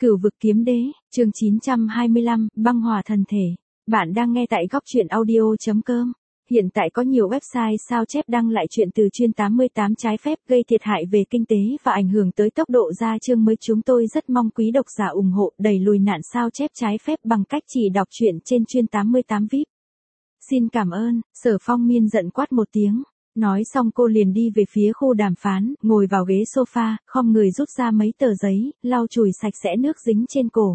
Cửu vực kiếm đế, chương 925, băng hỏa thần thể. Bạn đang nghe tại góc truyện audio.com. Hiện tại có nhiều website sao chép đăng lại chuyện từ chuyên 88 trái phép gây thiệt hại về kinh tế và ảnh hưởng tới tốc độ ra chương mới. Chúng tôi rất mong quý độc giả ủng hộ đẩy lùi nạn sao chép trái phép bằng cách chỉ đọc truyện trên chuyên 88 VIP. Xin cảm ơn. Sở Phong Miên giận quát một tiếng. Nói xong cô liền đi về phía khu đàm phán, ngồi vào ghế sofa, khom người rút ra mấy tờ giấy, lau chùi sạch sẽ nước dính trên cổ.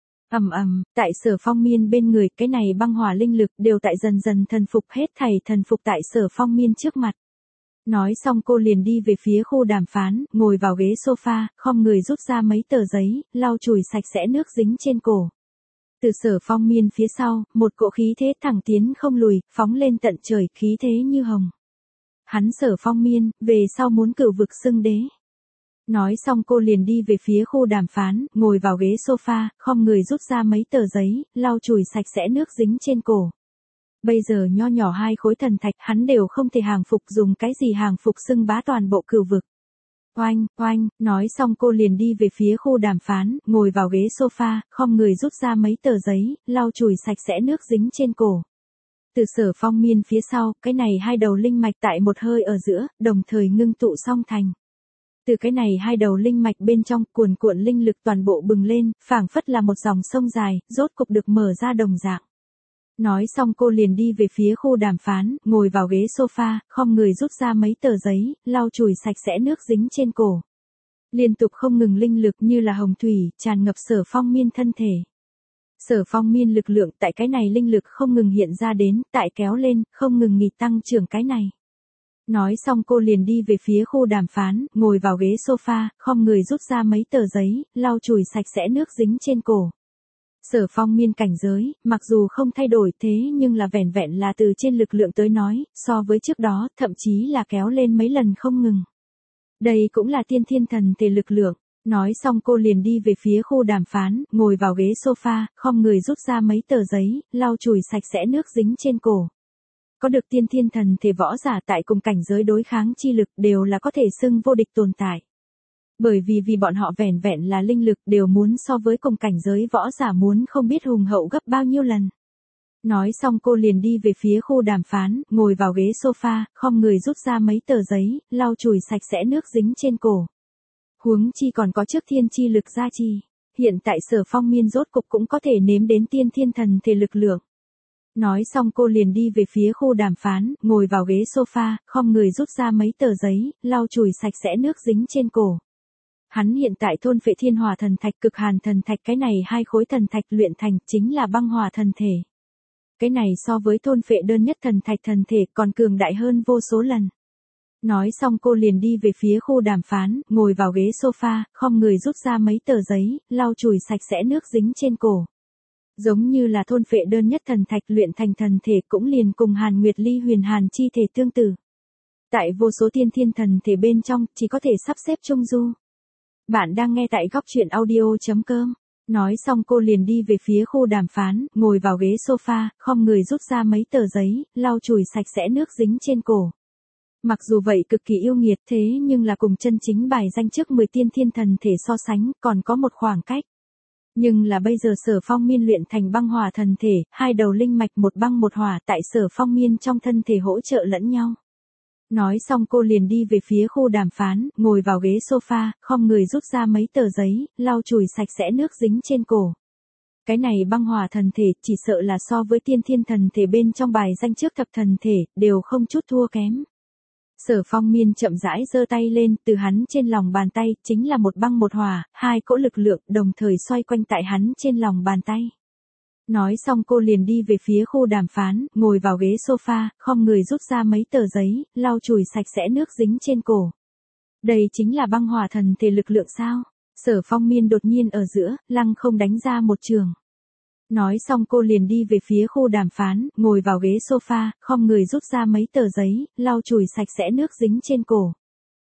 Tại Sở Phong Miên bên người, cái này băng hỏa linh lực đều tại dần dần thần phục, hết thảy thần phục tại Sở Phong Miên trước mặt. Nói xong cô liền đi về phía khu đàm phán, ngồi vào ghế sofa, khom người rút ra mấy tờ giấy, lau chùi sạch sẽ nước dính trên cổ. Từ Sở Phong Miên phía sau, một cỗ khí thế thẳng tiến không lùi, phóng lên tận trời, khí thế như hồng. Hắn Sở Phong Miên, về sau muốn cửu vực xưng đế. Nói xong cô liền đi về phía khu đàm phán, ngồi vào ghế sofa, khom người rút ra mấy tờ giấy, lau chùi sạch sẽ nước dính trên cổ. Bây giờ nho nhỏ hai khối thần thạch hắn đều không thể hàng phục, dùng cái gì hàng phục xưng bá toàn bộ cửu vực. Oanh, nói xong cô liền đi về phía khu đàm phán, ngồi vào ghế sofa, khom người rút ra mấy tờ giấy, lau chùi sạch sẽ nước dính trên cổ. Từ Sở Phong Miên phía sau, cái này hai đầu linh mạch tại một hơi ở giữa, đồng thời ngưng tụ song thành. Từ cái này hai đầu linh mạch bên trong, cuồn cuộn linh lực toàn bộ bừng lên, phảng phất là một dòng sông dài, rốt cục được mở ra đồng dạng. Nói xong cô liền đi về phía khu đàm phán, ngồi vào ghế sofa, khom người rút ra mấy tờ giấy, lau chùi sạch sẽ nước dính trên cổ. Liên tục không ngừng linh lực như là hồng thủy, tràn ngập Sở Phong Miên thân thể. Sở Phong Miên lực lượng tại cái này linh lực không ngừng hiện ra đến, tại kéo lên, không ngừng nghỉ tăng trưởng cái này. Nói xong cô liền đi về phía khu đàm phán, ngồi vào ghế sofa, khom người rút ra mấy tờ giấy, lau chùi sạch sẽ nước dính trên cổ. Sở Phong Miên cảnh giới, mặc dù không thay đổi thế nhưng là vẻn vẹn là từ trên lực lượng tới nói, so với trước đó, thậm chí là kéo lên mấy lần không ngừng. Đây cũng là tiên thiên thần thể lực lượng. Nói xong cô liền đi về phía khu đàm phán, ngồi vào ghế sofa, khom người rút ra mấy tờ giấy, lau chùi sạch sẽ nước dính trên cổ. Có được tiên thiên thần thể võ giả tại cùng cảnh giới đối kháng chi lực đều là có thể xưng vô địch tồn tại. Bởi vì bọn họ vẻn vẹn là linh lực đều muốn so với cùng cảnh giới võ giả muốn không biết hùng hậu gấp bao nhiêu lần. Nói xong cô liền đi về phía khu đàm phán, ngồi vào ghế sofa, khom người rút ra mấy tờ giấy, lau chùi sạch sẽ nước dính trên cổ. Huống chi còn có trước thiên chi lực gia trì. Hiện tại Sở Phong Miên rốt cục cũng có thể nếm đến tiên thiên thần thể lực lượng. Nói xong cô liền đi về phía khu đàm phán, ngồi vào ghế sofa, khom người rút ra mấy tờ giấy, lau chùi sạch sẽ nước dính trên cổ. Hắn hiện tại thôn phệ thiên hỏa thần thạch, cực hàn thần thạch, cái này hai khối thần thạch luyện thành chính là băng hỏa thần thể. Cái này so với thôn phệ đơn nhất thần thạch thần thể còn cường đại hơn vô số lần. Nói xong cô liền đi về phía khu đàm phán, ngồi vào ghế sofa, khom người rút ra mấy tờ giấy, lau chùi sạch sẽ nước dính trên cổ. Giống như là thôn phệ đơn nhất thần thạch luyện thành thần thể cũng liền cùng Hàn Nguyệt Ly huyền hàn chi thể tương tự. Tại vô số tiên thiên thần thể bên trong, chỉ có thể sắp xếp trung du. Bạn đang nghe tại góc truyện audio.com. Nói xong cô liền đi về phía khu đàm phán, ngồi vào ghế sofa, khom người rút ra mấy tờ giấy, lau chùi sạch sẽ nước dính trên cổ. Mặc dù vậy cực kỳ yêu nghiệt thế nhưng là cùng chân chính bài danh trước 10 tiên thiên thần thể so sánh còn có một khoảng cách. Nhưng là bây giờ Sở Phong Miên luyện thành băng hỏa thần thể, hai đầu linh mạch một băng một hỏa tại Sở Phong Miên trong thân thể hỗ trợ lẫn nhau. Nói xong cô liền đi về phía khu đàm phán, ngồi vào ghế sofa, khom người rút ra mấy tờ giấy, lau chùi sạch sẽ nước dính trên cổ. Cái này băng hỏa thần thể chỉ sợ là so với tiên thiên thần thể bên trong bài danh trước thập thần thể, đều không chút thua kém. Sở Phong Miên chậm rãi giơ tay lên, từ hắn trên lòng bàn tay, chính là một băng một hỏa, hai cỗ lực lượng đồng thời xoay quanh tại hắn trên lòng bàn tay. Nói xong cô liền đi về phía khu đàm phán, ngồi vào ghế sofa, khom người rút ra mấy tờ giấy, lau chùi sạch sẽ nước dính trên cổ. Đây chính là băng hỏa thần thể lực lượng sao? Sở Phong Miên đột nhiên ở giữa, lăng không đánh ra một trường. Nói xong cô liền đi về phía khu đàm phán, ngồi vào ghế sofa, khom người rút ra mấy tờ giấy, lau chùi sạch sẽ nước dính trên cổ.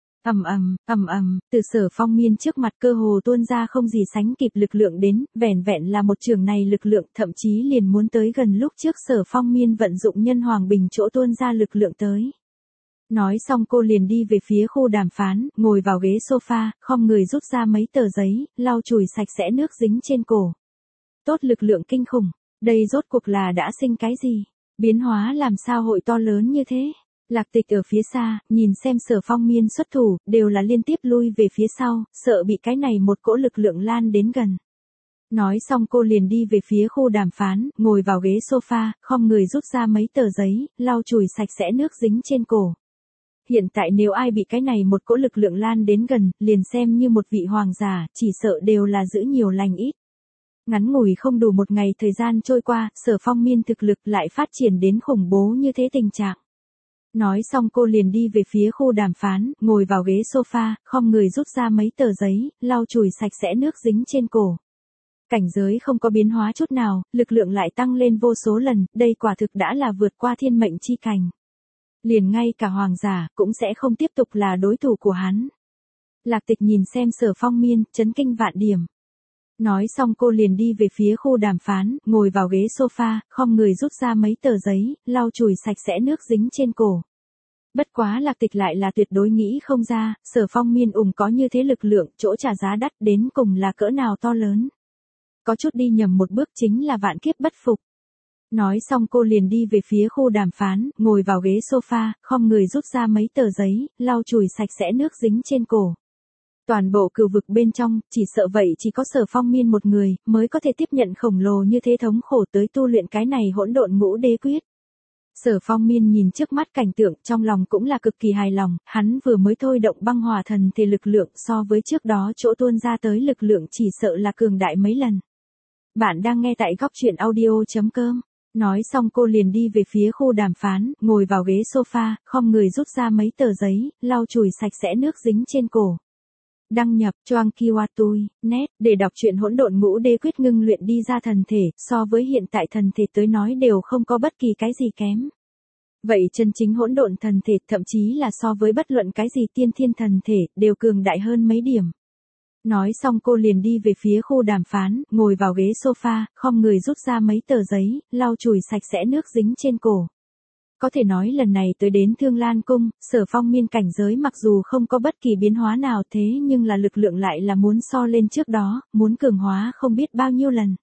Từ Sở Phong Miên trước mặt cơ hồ tuôn ra không gì sánh kịp lực lượng đến, vẻn vẹn là một trường này lực lượng thậm chí liền muốn tới gần lúc trước Sở Phong Miên vận dụng nhân hoàng bình chỗ tuôn ra lực lượng tới. Nói xong cô liền đi về phía khu đàm phán, ngồi vào ghế sofa, khom người rút ra mấy tờ giấy, lau chùi sạch sẽ nước dính trên cổ. Tốt, lực lượng kinh khủng. Đây rốt cuộc là đã sinh cái gì? Biến hóa làm sao hội to lớn như thế? Lạc Tịch ở phía xa, nhìn xem Sở Phong Miên xuất thủ, đều là liên tiếp lui về phía sau, sợ bị cái này một cỗ lực lượng lan đến gần. Nói xong cô liền đi về phía khu đàm phán, ngồi vào ghế sofa, khom người rút ra mấy tờ giấy, lau chùi sạch sẽ nước dính trên cổ. Hiện tại nếu ai bị cái này một cỗ lực lượng lan đến gần, liền xem như một vị hoàng giả, chỉ sợ đều là giữ nhiều lành ít. Ngắn ngủi không đủ một ngày thời gian trôi qua, Sở Phong Miên thực lực lại phát triển đến khủng bố như thế tình trạng. Nói xong cô liền đi về phía khu đàm phán, ngồi vào ghế sofa, khom người rút ra mấy tờ giấy, lau chùi sạch sẽ nước dính trên cổ. Cảnh giới không có biến hóa chút nào, lực lượng lại tăng lên vô số lần, đây quả thực đã là vượt qua thiên mệnh chi cảnh. Liền ngay cả hoàng giả, cũng sẽ không tiếp tục là đối thủ của hắn. Lạc Tịch nhìn xem Sở Phong Miên, chấn kinh vạn điểm. Nói xong cô liền đi về phía khu đàm phán, ngồi vào ghế sofa, khom người rút ra mấy tờ giấy, lau chùi sạch sẽ nước dính trên cổ. Bất quá Lạc Tịch lại là tuyệt đối nghĩ không ra, Sở Phong Miên có như thế lực lượng, chỗ trả giá đắt đến cùng là cỡ nào to lớn. Có chút đi nhầm một bước chính là vạn kiếp bất phục. Nói xong cô liền đi về phía khu đàm phán, ngồi vào ghế sofa, khom người rút ra mấy tờ giấy, lau chùi sạch sẽ nước dính trên cổ. Toàn bộ cửu vực bên trong, chỉ sợ vậy chỉ có Sở Phong Miên một người, mới có thể tiếp nhận khổng lồ như thế thống khổ tới tu luyện cái này hỗn độn ngũ đế quyết. Sở Phong Miên nhìn trước mắt cảnh tượng, trong lòng cũng là cực kỳ hài lòng, hắn vừa mới thôi động băng hỏa thần thì lực lượng so với trước đó chỗ tuôn ra tới lực lượng chỉ sợ là cường đại mấy lần. Bạn đang nghe tại góc truyện audio.com. Nói xong cô liền đi về phía khu đàm phán, ngồi vào ghế sofa, khom người rút ra mấy tờ giấy, lau chùi sạch sẽ nước dính trên cổ. Đăng nhập Choang Kiwatui, net, để đọc truyện hỗn độn ngũ đế quyết ngưng luyện đi ra thần thể, so với hiện tại thần thể tới nói đều không có bất kỳ cái gì kém. Vậy chân chính hỗn độn thần thể, thậm chí là so với bất luận cái gì tiên thiên thần thể, đều cường đại hơn mấy điểm. Nói xong cô liền đi về phía khu đàm phán, ngồi vào ghế sofa, khom người rút ra mấy tờ giấy, lau chùi sạch sẽ nước dính trên cổ. Có thể nói lần này tới đến Thương Lan Cung, Sở Phong Miên cảnh giới mặc dù không có bất kỳ biến hóa nào thế nhưng là lực lượng lại là muốn so lên trước đó, muốn cường hóa không biết bao nhiêu lần.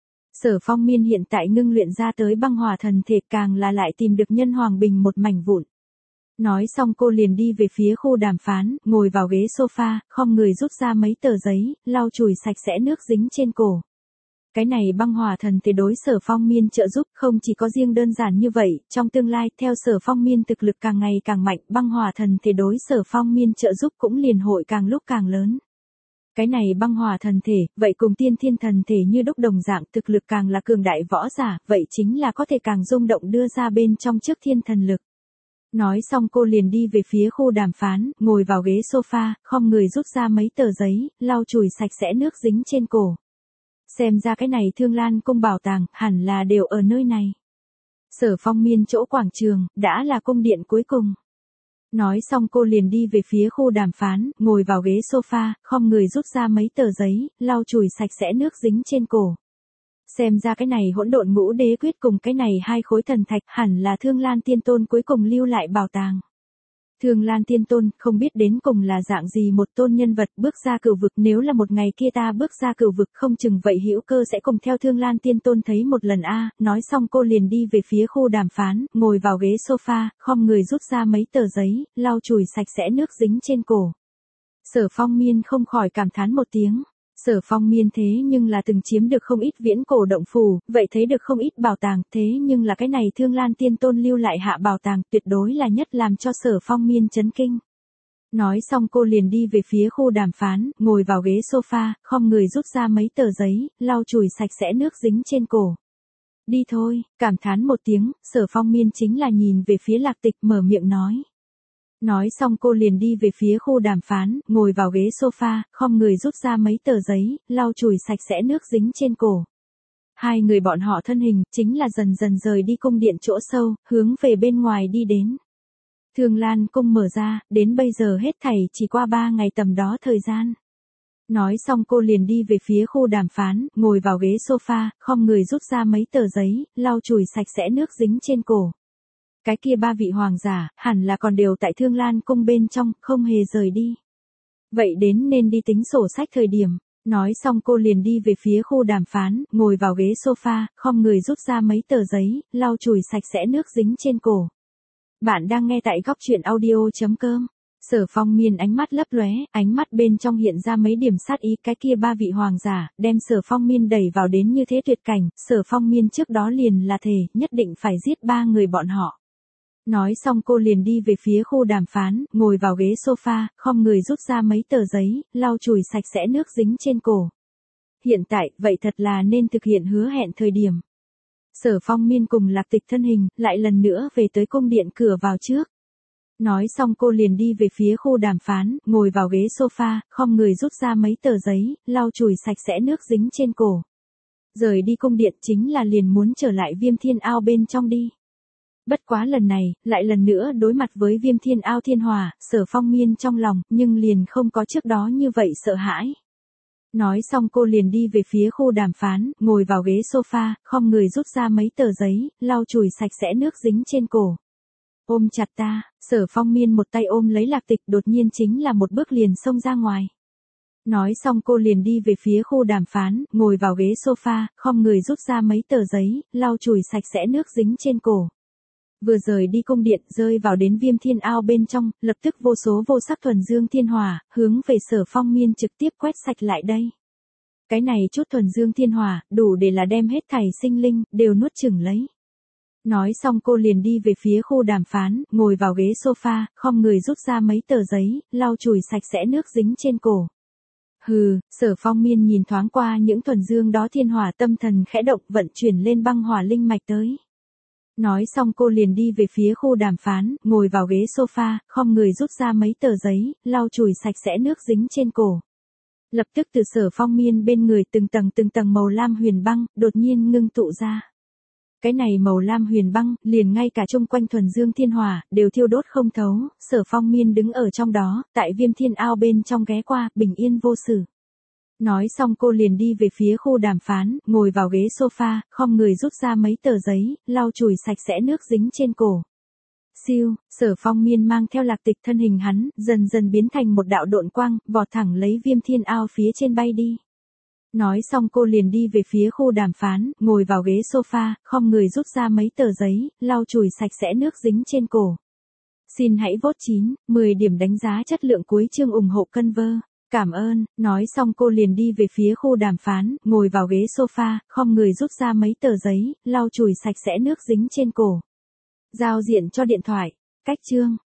Sở Phong Miên hiện tại ngưng luyện ra tới băng hỏa thần thể càng là lại tìm được nhân hoàng bình một mảnh vụn. Nói xong cô liền đi về phía khu đàm phán, ngồi vào ghế sofa, khom người rút ra mấy tờ giấy, lau chùi sạch sẽ nước dính trên cổ. Cái này băng hỏa thần thể đối Sở Phong Miên trợ giúp không chỉ có riêng đơn giản như vậy, trong tương lai theo Sở Phong Miên thực lực càng ngày càng mạnh, băng hỏa thần thể đối Sở Phong Miên trợ giúp cũng liền hội càng lúc càng lớn. Cái này băng hỏa thần thể, vậy cùng tiên thiên thần thể như đúc đồng dạng thực lực càng là cường đại võ giả, vậy chính là có thể càng rung động đưa ra bên trong trước thiên thần lực. Nói xong cô liền đi về phía khu đàm phán, ngồi vào ghế sofa, khom người rút ra mấy tờ giấy, lau chùi sạch sẽ nước dính trên cổ. Xem ra cái này Thương Lan Cung bảo tàng, hẳn là đều ở nơi này. Sở Phong Miên chỗ quảng trường, đã là cung điện cuối cùng. Nói xong cô liền đi về phía khu đàm phán, ngồi vào ghế sofa, khom người rút ra mấy tờ giấy, lau chùi sạch sẽ nước dính trên cổ. Xem ra cái này hỗn độn ngũ đế quyết cùng cái này hai khối thần thạch hẳn là Thương Lan Tiên Tôn cuối cùng lưu lại bảo tàng. Thương Lan Tiên Tôn không biết đến cùng là dạng gì một tôn nhân vật bước ra cửu vực, nếu là một ngày kia ta bước ra cửu vực không chừng vậy hữu cơ sẽ cùng theo Thương Lan Tiên Tôn thấy một lần a. Nói xong cô liền đi về phía khu đàm phán, ngồi vào ghế sofa, khom người rút ra mấy tờ giấy, lau chùi sạch sẽ nước dính trên cổ. Sở Phong Miên không khỏi cảm thán một tiếng. Sở Phong Miên thế nhưng là từng chiếm được không ít viễn cổ động phủ, vậy thấy được không ít bảo tàng, thế nhưng là cái này Thương Lan Tiên Tôn lưu lại hạ bảo tàng tuyệt đối là nhất làm cho Sở Phong Miên chấn kinh. Nói xong cô liền đi về phía khu đàm phán, ngồi vào ghế sofa, khom người rút ra mấy tờ giấy, lau chùi sạch sẽ nước dính trên cổ. Đi thôi, cảm thán một tiếng, Sở Phong Miên chính là nhìn về phía Lạc Tịch mở miệng nói. Nói xong cô liền đi về phía khu đàm phán, ngồi vào ghế sofa, khom người rút ra mấy tờ giấy, lau chùi sạch sẽ nước dính trên cổ. Hai người bọn họ thân hình, chính là dần dần rời đi cung điện chỗ sâu, hướng về bên ngoài đi đến. Thương Lan Cung mở ra, đến bây giờ hết thảy chỉ qua 3 ngày tầm đó thời gian. Nói xong cô liền đi về phía khu đàm phán, ngồi vào ghế sofa, khom người rút ra mấy tờ giấy, lau chùi sạch sẽ nước dính trên cổ. Cái kia ba vị hoàng giả, hẳn là còn đều tại Thương Lan cung bên trong, không hề rời đi. Vậy đến nên đi tính sổ sách thời điểm. Nói xong cô liền đi về phía khu đàm phán, ngồi vào ghế sofa, khom người rút ra mấy tờ giấy, lau chùi sạch sẽ nước dính trên cổ. Bạn đang nghe tại góc chuyện audio.com. Sở Phong Miên ánh mắt lấp lóe, ánh mắt bên trong hiện ra mấy điểm sát ý. Cái kia ba vị hoàng giả, đem Sở Phong Miên đẩy vào đến như thế tuyệt cảnh. Sở Phong Miên trước đó liền là thề, nhất định phải giết ba người bọn họ. Nói xong cô liền đi về phía khu đàm phán, ngồi vào ghế sofa, khom người rút ra mấy tờ giấy, lau chùi sạch sẽ nước dính trên cổ. Hiện tại, vậy thật là nên thực hiện hứa hẹn thời điểm. Sở Phong Miên cùng Lạc Tịch thân hình, lại lần nữa về tới cung điện cửa vào trước. Nói xong cô liền đi về phía khu đàm phán, ngồi vào ghế sofa, khom người rút ra mấy tờ giấy, lau chùi sạch sẽ nước dính trên cổ. Rời đi cung điện chính là liền muốn trở lại Viêm Thiên Ao bên trong đi. Bất quá lần này, lại lần nữa đối mặt với Viêm Thiên Ao thiên hỏa, Sở Phong Miên trong lòng, nhưng liền không có trước đó như vậy sợ hãi. Nói xong cô liền đi về phía khu đàm phán, ngồi vào ghế sofa, khom người rút ra mấy tờ giấy, lau chùi sạch sẽ nước dính trên cổ. Ôm chặt ta, Sở Phong Miên một tay ôm lấy Lạc Tịch, đột nhiên chính là một bước liền xông ra ngoài. Nói xong cô liền đi về phía khu đàm phán, ngồi vào ghế sofa, khom người rút ra mấy tờ giấy, lau chùi sạch sẽ nước dính trên cổ. Vừa rời đi cung điện, rơi vào đến Viêm Thiên Ao bên trong, lập tức vô số vô sắc thuần dương thiên hỏa, hướng về Sở Phong Miên trực tiếp quét sạch lại đây. Cái này chút thuần dương thiên hỏa, đủ để là đem hết thảy sinh linh, đều nuốt chửng lấy. Nói xong cô liền đi về phía khu đàm phán, ngồi vào ghế sofa, khom người rút ra mấy tờ giấy, lau chùi sạch sẽ nước dính trên cổ. Hừ, Sở Phong Miên nhìn thoáng qua những thuần dương đó thiên hỏa, tâm thần khẽ động, vận chuyển lên băng hỏa linh mạch tới. Nói xong cô liền đi về phía khu đàm phán, ngồi vào ghế sofa, khom người rút ra mấy tờ giấy, lau chùi sạch sẽ nước dính trên cổ. Lập tức từ Sở Phong Miên bên người từng tầng màu lam huyền băng, đột nhiên ngưng tụ ra. Cái này màu lam huyền băng, liền ngay cả chung quanh thuần dương thiên hỏa, đều thiêu đốt không thấu. Sở Phong Miên đứng ở trong đó, tại Viêm Thiên Ao bên trong ghé qua, bình yên vô sự. Nói xong cô liền đi về phía khu đàm phán, ngồi vào ghế sofa, khom người rút ra mấy tờ giấy, lau chùi sạch sẽ nước dính trên cổ. Siêu, Sở Phong Miên mang theo Lạc Tịch thân hình hắn, dần dần biến thành một đạo độn quang, vọt thẳng lấy Viêm Thiên Ao phía trên bay đi. Nói xong cô liền đi về phía khu đàm phán, ngồi vào ghế sofa, khom người rút ra mấy tờ giấy, lau chùi sạch sẽ nước dính trên cổ. Xin hãy vote 9, 10 điểm đánh giá chất lượng cuối chương ủng hộ Conver. Cảm ơn, nói xong cô liền đi về phía khu đàm phán, ngồi vào ghế sofa, khom người rút ra mấy tờ giấy, lau chùi sạch sẽ nước dính trên cổ. Giao diện cho điện thoại, cách chương.